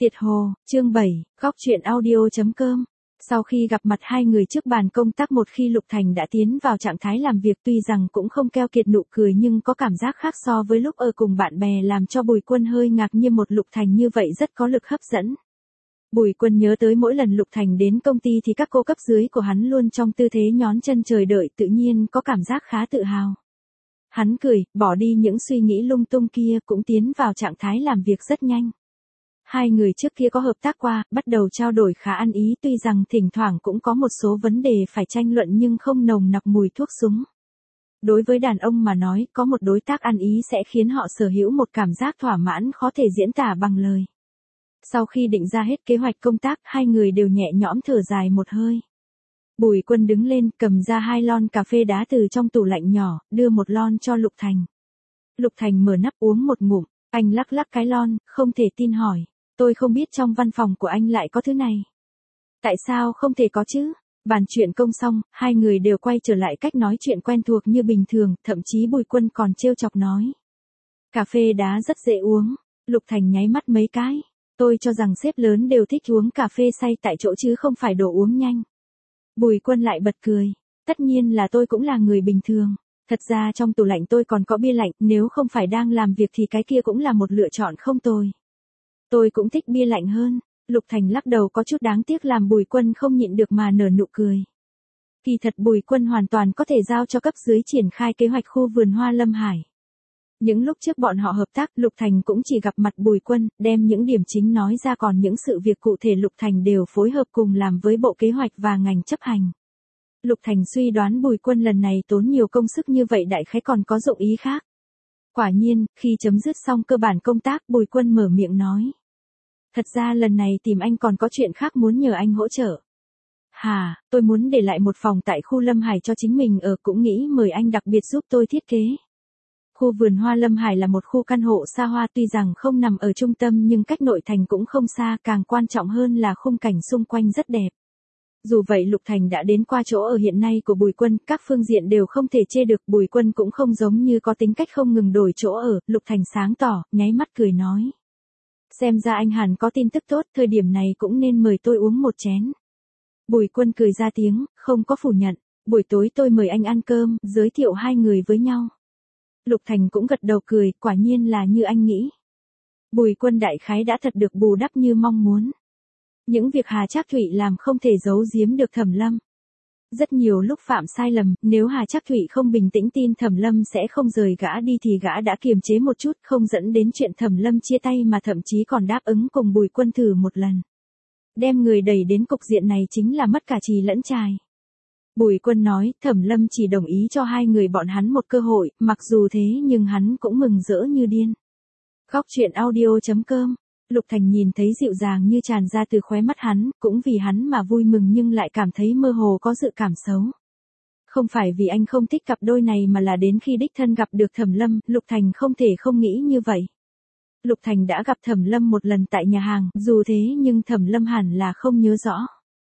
Tiệt Hồ, chương 7, góc chuyện audio.com. Sau khi gặp mặt hai người trước bàn công tác một khi Lục Thành đã tiến vào trạng thái làm việc tuy rằng cũng không keo kiệt nụ cười nhưng có cảm giác khác so với lúc ở cùng bạn bè làm cho Bùi Quân hơi ngạc nhiên một Lục Thành như vậy rất có lực hấp dẫn. Bùi Quân nhớ tới mỗi lần Lục Thành đến công ty thì các cô cấp dưới của hắn luôn trong tư thế nhón chân chờ đợi tự nhiên có cảm giác khá tự hào. Hắn cười, bỏ đi những suy nghĩ lung tung kia cũng tiến vào trạng thái làm việc rất nhanh. Hai người trước kia có hợp tác qua, bắt đầu trao đổi khá ăn ý tuy rằng thỉnh thoảng cũng có một số vấn đề phải tranh luận nhưng không nồng nặc mùi thuốc súng. Đối với đàn ông mà nói, có một đối tác ăn ý sẽ khiến họ sở hữu một cảm giác thỏa mãn khó thể diễn tả bằng lời. Sau khi định ra hết kế hoạch công tác, hai người đều nhẹ nhõm thở dài một hơi. Bùi Quân đứng lên, cầm ra 2 lon cà phê đá từ trong tủ lạnh nhỏ, đưa một lon cho Lục Thành. Lục Thành mở nắp uống một ngụm, anh lắc lắc cái lon, không thể tin hỏi. Tôi không biết trong văn phòng của anh lại có thứ này. Tại sao không thể có chứ? Bàn chuyện công xong, hai người đều quay trở lại cách nói chuyện quen thuộc như bình thường, thậm chí Bùi Quân còn trêu chọc nói. Cà phê đá rất dễ uống. Lục Thành nháy mắt mấy cái. Tôi cho rằng sếp lớn đều thích uống cà phê say tại chỗ chứ không phải đồ uống nhanh. Bùi Quân lại bật cười. Tất nhiên là tôi cũng là người bình thường. Thật ra trong tủ lạnh tôi còn có bia lạnh, nếu không phải đang làm việc thì cái kia cũng là một lựa chọn không tồi. Tôi cũng thích bia lạnh hơn. Lục Thành lắc đầu có chút đáng tiếc làm Bùi Quân không nhịn được mà nở nụ cười. Kỳ thật Bùi Quân hoàn toàn có thể giao cho cấp dưới triển khai kế hoạch khu vườn hoa Lâm Hải. Những lúc trước bọn họ hợp tác, Lục Thành cũng chỉ gặp mặt Bùi Quân, đem những điểm chính nói ra còn những sự việc cụ thể Lục Thành đều phối hợp cùng làm với bộ kế hoạch và ngành chấp hành. Lục Thành suy đoán Bùi Quân lần này tốn nhiều công sức như vậy đại khái còn có dụng ý khác. Quả nhiên, khi chấm dứt xong cơ bản công tác Bùi Quân mở miệng nói. Thật ra lần này tìm anh còn có chuyện khác muốn nhờ anh hỗ trợ. Hà, tôi muốn để lại một phòng tại khu Lâm Hải cho chính mình ở cũng nghĩ mời anh đặc biệt giúp tôi thiết kế. Khu vườn hoa Lâm Hải là một khu căn hộ xa hoa tuy rằng không nằm ở trung tâm nhưng cách nội thành cũng không xa càng quan trọng hơn là khung cảnh xung quanh rất đẹp. Dù vậy Lục Thành đã đến qua chỗ ở hiện nay của Bùi Quân, các phương diện đều không thể chê được Bùi Quân cũng không giống như có tính cách không ngừng đổi chỗ ở, Lục Thành sáng tỏ, nháy mắt cười nói. Xem ra anh hẳn có tin tức tốt, thời điểm này cũng nên mời tôi uống một chén. Bùi Quân cười ra tiếng, không có phủ nhận, buổi tối tôi mời anh ăn cơm, giới thiệu hai người với nhau. Lục Thành cũng gật đầu cười, quả nhiên là như anh nghĩ. Bùi Quân đại khái đã thật được bù đắp như mong muốn. Những việc Hà Trác Thụy làm không thể giấu giếm được Thẩm Lâm. Rất nhiều lúc phạm sai lầm, nếu Hà Trác Thụy không bình tĩnh tin Thẩm Lâm sẽ không rời gã đi thì gã đã kiềm chế một chút không dẫn đến chuyện Thẩm Lâm chia tay mà thậm chí còn đáp ứng cùng Bùi Quân thử một lần. Đem người đẩy đến cục diện này chính là mất cả trì lẫn trài. Bùi Quân nói Thẩm Lâm chỉ đồng ý cho hai người bọn hắn một cơ hội, mặc dù thế nhưng hắn cũng mừng rỡ như điên. Góc chuyện audio.com. Lục Thành nhìn thấy dịu dàng như tràn ra từ khóe mắt hắn, cũng vì hắn mà vui mừng nhưng lại cảm thấy mơ hồ có dự cảm xấu. Không phải vì anh không thích cặp đôi này mà là đến khi đích thân gặp được Thẩm Lâm, Lục Thành không thể không nghĩ như vậy. Lục Thành đã gặp Thẩm Lâm một lần tại nhà hàng, dù thế nhưng Thẩm Lâm hẳn là không nhớ rõ.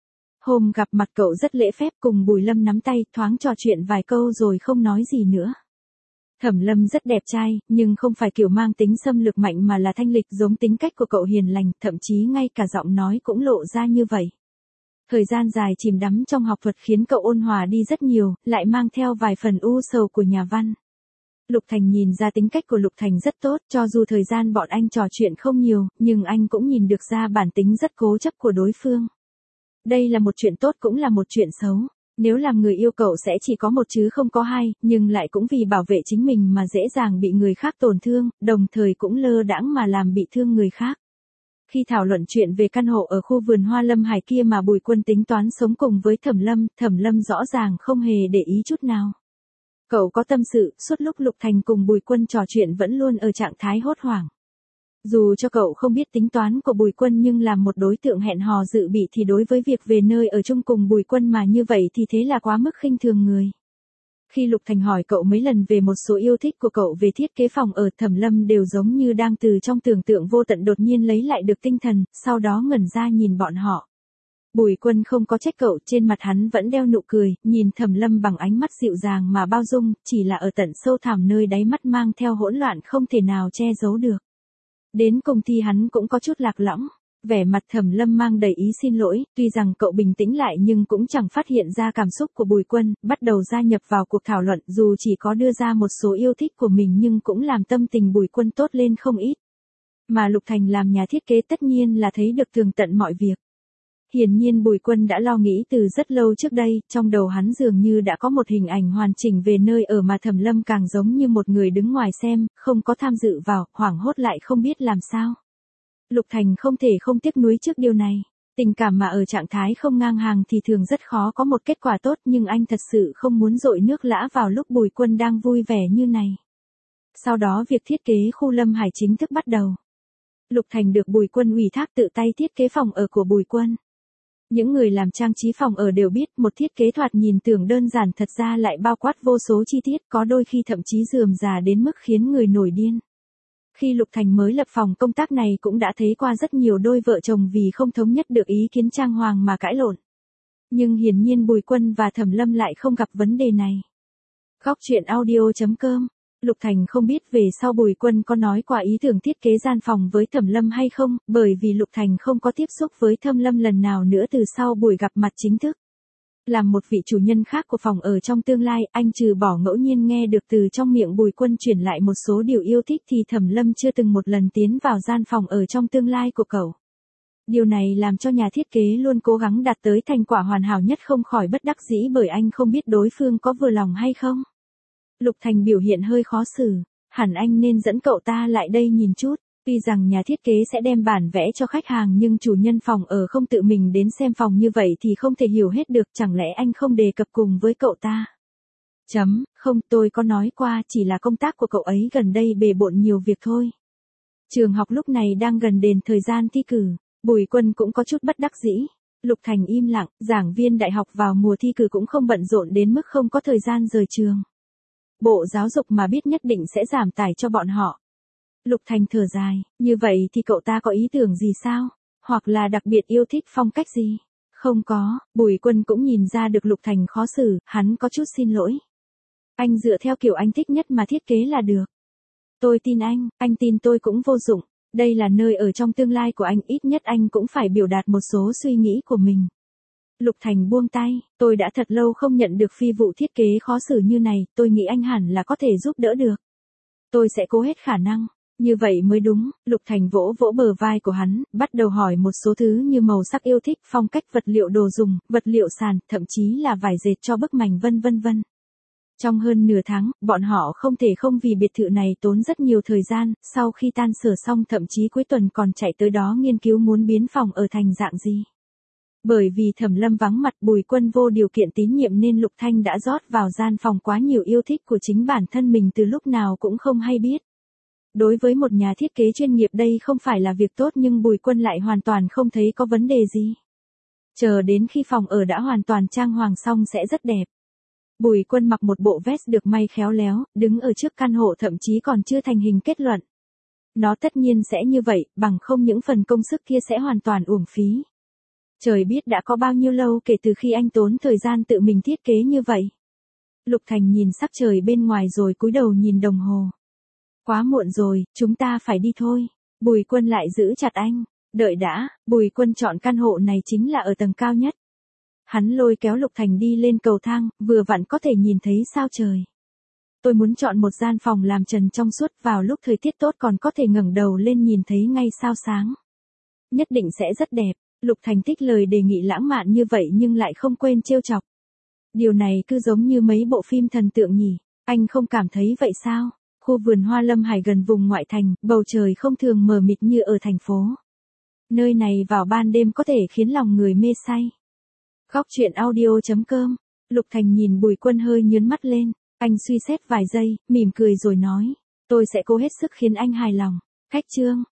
Hôm gặp mặt cậu rất lễ phép cùng Bùi Lâm nắm tay, thoáng trò chuyện vài câu rồi không nói gì nữa. Thẩm Lâm rất đẹp trai, nhưng không phải kiểu mang tính xâm lược mạnh mà là thanh lịch giống tính cách của cậu hiền lành, thậm chí ngay cả giọng nói cũng lộ ra như vậy. Thời gian dài chìm đắm trong học thuật khiến cậu ôn hòa đi rất nhiều, lại mang theo vài phần u sầu của nhà văn. Lục Thành nhìn ra tính cách của Lục Thành rất tốt, cho dù thời gian bọn anh trò chuyện không nhiều, nhưng anh cũng nhìn được ra bản tính rất cố chấp của đối phương. Đây là một chuyện tốt cũng là một chuyện xấu. Nếu làm người yêu cậu sẽ chỉ có một chứ không có hai, nhưng lại cũng vì bảo vệ chính mình mà dễ dàng bị người khác tổn thương, đồng thời cũng lơ đãng mà làm bị thương người khác. Khi thảo luận chuyện về căn hộ ở khu vườn hoa Lâm Hải kia mà Bùi Quân tính toán sống cùng với Thẩm Lâm rõ ràng không hề để ý chút nào. Cậu có tâm sự, suốt lúc Lục Thành cùng Bùi Quân trò chuyện vẫn luôn ở trạng thái hốt hoảng. Dù cho cậu không biết tính toán của Bùi Quân nhưng làm một đối tượng hẹn hò dự bị thì đối với việc về nơi ở chung cùng Bùi Quân mà như vậy thì thế là quá mức khinh thường người. Khi Lục Thành hỏi cậu mấy lần về một số yêu thích của cậu về thiết kế phòng ở, Thẩm Lâm đều giống như đang từ trong tưởng tượng vô tận đột nhiên lấy lại được tinh thần, sau đó ngẩn ra nhìn bọn họ. Bùi Quân không có trách cậu, trên mặt hắn vẫn đeo nụ cười, nhìn Thẩm Lâm bằng ánh mắt dịu dàng mà bao dung, chỉ là ở tận sâu thẳm nơi đáy mắt mang theo hỗn loạn không thể nào che giấu được. Đến cùng thì hắn cũng có chút lạc lõng. Vẻ mặt Thẩm Lâm mang đầy ý xin lỗi, tuy rằng cậu bình tĩnh lại nhưng cũng chẳng phát hiện ra cảm xúc của Bùi Quân, bắt đầu gia nhập vào cuộc thảo luận dù chỉ có đưa ra một số yêu thích của mình nhưng cũng làm tâm tình Bùi Quân tốt lên không ít. Mà Lục Thành làm nhà thiết kế tất nhiên là thấy được tường tận mọi việc. Hiển nhiên Bùi Quân đã lo nghĩ từ rất lâu trước đây, trong đầu hắn dường như đã có một hình ảnh hoàn chỉnh về nơi ở mà Thẩm Lâm càng giống như một người đứng ngoài xem, không có tham dự vào, hoảng hốt lại không biết làm sao. Lục Thành không thể không tiếc nuối trước điều này. Tình cảm mà ở trạng thái không ngang hàng thì thường rất khó có một kết quả tốt nhưng anh thật sự không muốn dội nước lã vào lúc Bùi Quân đang vui vẻ như này. Sau đó việc thiết kế khu Lâm Hải chính thức bắt đầu. Lục Thành được Bùi Quân ủy thác tự tay thiết kế phòng ở của Bùi Quân. Những người làm trang trí phòng ở đều biết một thiết kế thoạt nhìn tưởng đơn giản thật ra lại bao quát vô số chi tiết, có đôi khi thậm chí rườm rà đến mức khiến người nổi điên. Khi Lục Thành mới lập phòng công tác này cũng đã thấy qua rất nhiều đôi vợ chồng vì không thống nhất được ý kiến trang hoàng mà cãi lộn. Nhưng hiển nhiên Bùi Quân và Thẩm Lâm lại không gặp vấn đề này. Góc truyện audio.com. Lục Thành không biết về sau Bùi Quân có nói qua ý tưởng thiết kế gian phòng với Thẩm Lâm hay không, bởi vì Lục Thành không có tiếp xúc với Thẩm Lâm lần nào nữa từ sau buổi gặp mặt chính thức. Làm một vị chủ nhân khác của phòng ở trong tương lai, anh trừ bỏ ngẫu nhiên nghe được từ trong miệng Bùi Quân truyền lại một số điều yêu thích thì Thẩm Lâm chưa từng một lần tiến vào gian phòng ở trong tương lai của cậu. Điều này làm cho nhà thiết kế luôn cố gắng đạt tới thành quả hoàn hảo nhất không khỏi bất đắc dĩ bởi anh không biết đối phương có vừa lòng hay không. Lục Thành biểu hiện hơi khó xử, hẳn anh nên dẫn cậu ta lại đây nhìn chút. Tuy rằng nhà thiết kế sẽ đem bản vẽ cho khách hàng nhưng chủ nhân phòng ở không tự mình đến xem phòng như vậy thì không thể hiểu hết được, chẳng lẽ anh không đề cập cùng với cậu ta? Không, tôi có nói qua, chỉ là công tác của cậu ấy gần đây bề bộn nhiều việc thôi. Trường học lúc này đang gần đến thời gian thi cử, Bùi Quân cũng có chút bất đắc dĩ. Lục Thành im lặng, giảng viên đại học vào mùa thi cử cũng không bận rộn đến mức không có thời gian rời trường. Bộ giáo dục mà biết nhất định sẽ giảm tải cho bọn họ. Lục Thành thở dài, như vậy thì cậu ta có ý tưởng gì sao? Hoặc là đặc biệt yêu thích phong cách gì? Không có, Bùi Quân cũng nhìn ra được Lục Thành khó xử, hắn có chút xin lỗi. Anh dựa theo kiểu anh thích nhất mà thiết kế là được. Tôi tin anh tin tôi cũng vô dụng. Đây là nơi ở trong tương lai của anh, ít nhất anh cũng phải biểu đạt một số suy nghĩ của mình. Lục Thành buông tay, tôi đã thật lâu không nhận được phi vụ thiết kế khó xử như này, tôi nghĩ anh hẳn là có thể giúp đỡ được. Tôi sẽ cố hết khả năng. Như vậy mới đúng. Lục Thành vỗ vỗ bờ vai của hắn, bắt đầu hỏi một số thứ như màu sắc yêu thích, phong cách, vật liệu đồ dùng, vật liệu sàn, thậm chí là vải dệt cho bức mành vân. Trong hơn nửa tháng, bọn họ không thể không vì biệt thự này tốn rất nhiều thời gian, sau khi tan sở xong thậm chí cuối tuần còn chạy tới đó nghiên cứu muốn biến phòng ở thành dạng gì. Bởi vì Thẩm Lâm vắng mặt, Bùi Quân vô điều kiện tín nhiệm nên Lục Thanh đã rót vào gian phòng quá nhiều yêu thích của chính bản thân mình từ lúc nào cũng không hay biết. Đối với một nhà thiết kế chuyên nghiệp đây không phải là việc tốt nhưng Bùi Quân lại hoàn toàn không thấy có vấn đề gì. Chờ đến khi phòng ở đã hoàn toàn trang hoàng xong sẽ rất đẹp. Bùi Quân mặc một bộ vest được may khéo léo, đứng ở trước căn hộ thậm chí còn chưa thành hình kết luận. Nó tất nhiên sẽ như vậy, bằng không những phần công sức kia sẽ hoàn toàn uổng phí. Trời biết đã có bao nhiêu lâu kể từ khi anh tốn thời gian tự mình thiết kế như vậy. Lục Thành nhìn sắc trời bên ngoài rồi cúi đầu nhìn đồng hồ. Quá muộn rồi, chúng ta phải đi thôi. Bùi Quân lại giữ chặt anh. Đợi đã, Bùi Quân chọn căn hộ này chính là ở tầng cao nhất. Hắn lôi kéo Lục Thành đi lên cầu thang, vừa vặn có thể nhìn thấy sao trời. Tôi muốn chọn một gian phòng làm trần trong suốt, vào lúc thời tiết tốt còn có thể ngẩng đầu lên nhìn thấy ngay sao sáng. Nhất định sẽ rất đẹp. Lục Thành thích lời đề nghị lãng mạn như vậy nhưng lại không quên trêu chọc. Điều này cứ giống như mấy bộ phim thần tượng nhỉ, anh không cảm thấy vậy sao? Khu vườn hoa Lâm Hải gần vùng ngoại thành, bầu trời không thường mờ mịt như ở thành phố. Nơi này vào ban đêm có thể khiến lòng người mê say. Góc truyện audio.com. Lục Thành nhìn Bùi Quân hơi nhướng mắt lên, anh suy xét vài giây, mỉm cười rồi nói, tôi sẽ cố hết sức khiến anh hài lòng. Khách trương,